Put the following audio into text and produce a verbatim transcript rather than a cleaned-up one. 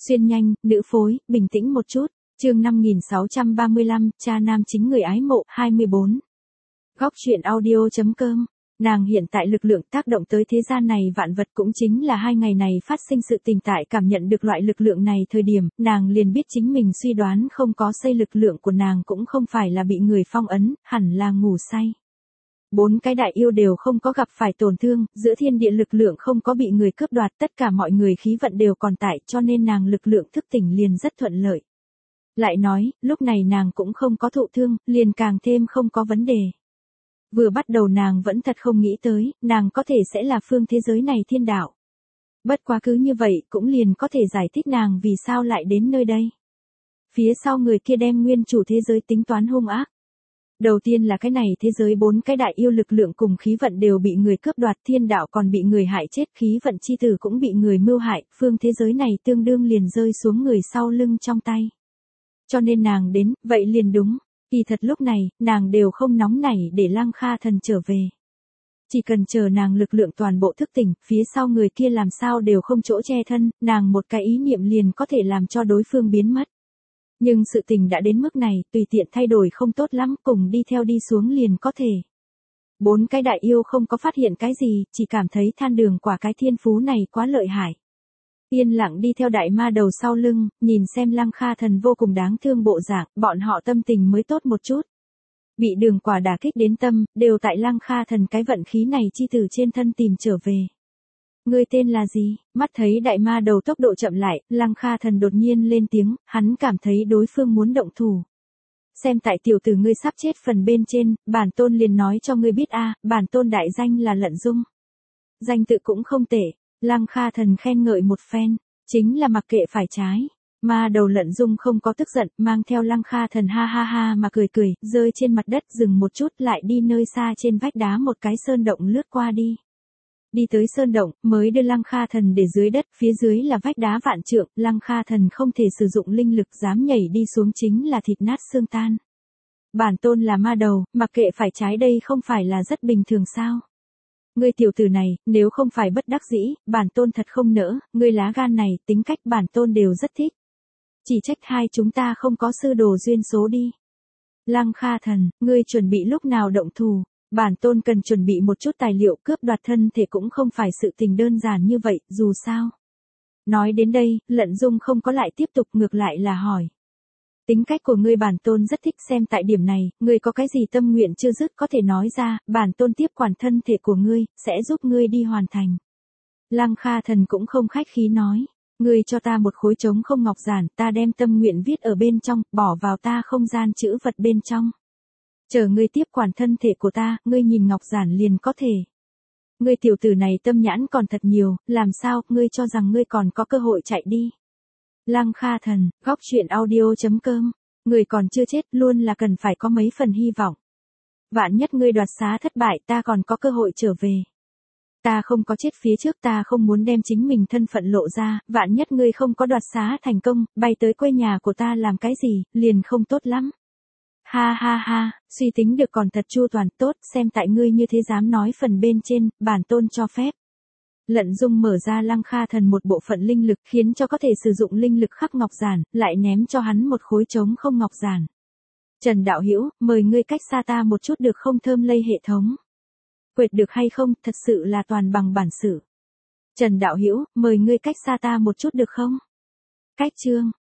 Xuyên nhanh, nữ phối, bình tĩnh một chút. Chương năm nghìn sáu trăm ba mươi lăm, cha nam chính người ái mộ, hai mươi bốn. Góc truyện audio.com. Nàng hiện tại lực lượng tác động tới thế gian này vạn vật cũng chính là hai ngày này phát sinh sự tình tại cảm nhận được loại lực lượng này thời điểm, nàng liền biết chính mình suy đoán không có xây lực lượng của nàng cũng không phải là bị người phong ấn, hẳn là ngủ say. Bốn cái đại yêu đều không có gặp phải tổn thương, giữa thiên địa lực lượng không có bị người cướp đoạt, tất cả mọi người khí vận đều còn tại, cho nên nàng lực lượng thức tỉnh liền rất thuận lợi. Lại nói, lúc này nàng cũng không có thụ thương, liền càng thêm không có vấn đề. Vừa bắt đầu nàng vẫn thật không nghĩ tới, nàng có thể sẽ là phương thế giới này thiên đạo. Bất quá cứ như vậy cũng liền có thể giải thích nàng vì sao lại đến nơi đây. Phía sau người kia đem nguyên chủ thế giới tính toán hung ác. Đầu tiên là cái này thế giới bốn cái đại yêu lực lượng cùng khí vận đều bị người cướp đoạt, thiên đạo còn bị người hại chết, khí vận chi tử cũng bị người mưu hại, phương thế giới này tương đương liền rơi xuống người sau lưng trong tay. Cho nên nàng đến, vậy liền đúng. Kỳ thật lúc này, nàng đều không nóng nảy để Lăng Kha Thần trở về. Chỉ cần chờ nàng lực lượng toàn bộ thức tỉnh, phía sau người kia làm sao đều không chỗ che thân, nàng một cái ý niệm liền có thể làm cho đối phương biến mất. Nhưng sự tình đã đến mức này, tùy tiện thay đổi không tốt lắm, cùng đi theo đi xuống liền có thể. Bốn cái đại yêu không có phát hiện cái gì, chỉ cảm thấy than đường quả cái thiên phú này quá lợi hại. Yên lặng đi theo đại ma đầu sau lưng, nhìn xem Lăng Kha Thần vô cùng đáng thương bộ dạng, bọn họ tâm tình mới tốt một chút. Bị đường quả đả kích đến tâm, đều tại Lăng Kha Thần cái vận khí này chi từ trên thân tìm trở về. Ngươi tên là gì? Mắt thấy đại ma đầu tốc độ chậm lại, Lăng Kha Thần đột nhiên lên tiếng, hắn cảm thấy đối phương muốn động thủ. Xem tại tiểu tử ngươi sắp chết phần bên trên, bản tôn liền nói cho ngươi biết a, bản tôn đại danh là Lận Dung. Danh tự cũng không tệ. Lăng Kha Thần khen ngợi một phen, chính là mặc kệ phải trái. Ma đầu Lận Dung không có tức giận, mang theo Lăng Kha Thần ha ha ha mà cười cười, rơi trên mặt đất dừng một chút lại đi nơi xa trên vách đá một cái sơn động lướt qua đi. Đi tới sơn động, mới đưa Lăng Kha Thần để dưới đất, phía dưới là vách đá vạn trượng, Lăng Kha Thần không thể sử dụng linh lực dám nhảy đi xuống chính là thịt nát xương tan. Bản tôn là ma đầu, mặc kệ phải trái đây không phải là rất bình thường sao? Ngươi tiểu tử này, nếu không phải bất đắc dĩ, bản tôn thật không nỡ, ngươi lá gan này, tính cách bản tôn đều rất thích. Chỉ trách hai chúng ta không có sư đồ duyên số đi. Lăng Kha Thần, ngươi chuẩn bị lúc nào động thủ, bản tôn cần chuẩn bị một chút tài liệu, cướp đoạt thân thể cũng không phải sự tình đơn giản như vậy, dù sao. Nói đến đây, Lận Dung không có lại tiếp tục, ngược lại là hỏi. Tính cách của ngươi bản tôn rất thích, xem tại điểm này, ngươi có cái gì tâm nguyện chưa dứt có thể nói ra, bản tôn tiếp quản thân thể của ngươi, sẽ giúp ngươi đi hoàn thành. Lăng Kha Thần cũng không khách khí nói, ngươi cho ta một khối trống không ngọc giản, ta đem tâm nguyện viết ở bên trong, bỏ vào ta không gian chữ vật bên trong. Chờ ngươi tiếp quản thân thể của ta, ngươi nhìn ngọc giản liền có thể. Ngươi tiểu tử này tâm nhãn còn thật nhiều, làm sao, ngươi cho rằng ngươi còn có cơ hội chạy đi. Lăng Kha Thần, góc truyện audio.com. Người còn chưa chết, luôn là cần phải có mấy phần hy vọng. Vạn nhất ngươi đoạt xá thất bại, ta còn có cơ hội trở về. Ta không có chết phía trước, ta không muốn đem chính mình thân phận lộ ra, vạn nhất ngươi không có đoạt xá thành công, bay tới quê nhà của ta làm cái gì, liền không tốt lắm. Ha ha ha, suy tính được còn thật chu toàn, tốt, xem tại ngươi như thế dám nói phần bên trên, bản tôn cho phép. Lận Dung mở ra Lăng Kha Thần một bộ phận linh lực, khiến cho có thể sử dụng linh lực khắc ngọc giản, lại ném cho hắn một khối trống không ngọc giản. Trần đạo hữu, mời ngươi cách xa ta một chút được không, thơm lây hệ thống. Quệt được hay không, thật sự là toàn bằng bản sự. Trần đạo hữu, mời ngươi cách xa ta một chút được không? Cách chương.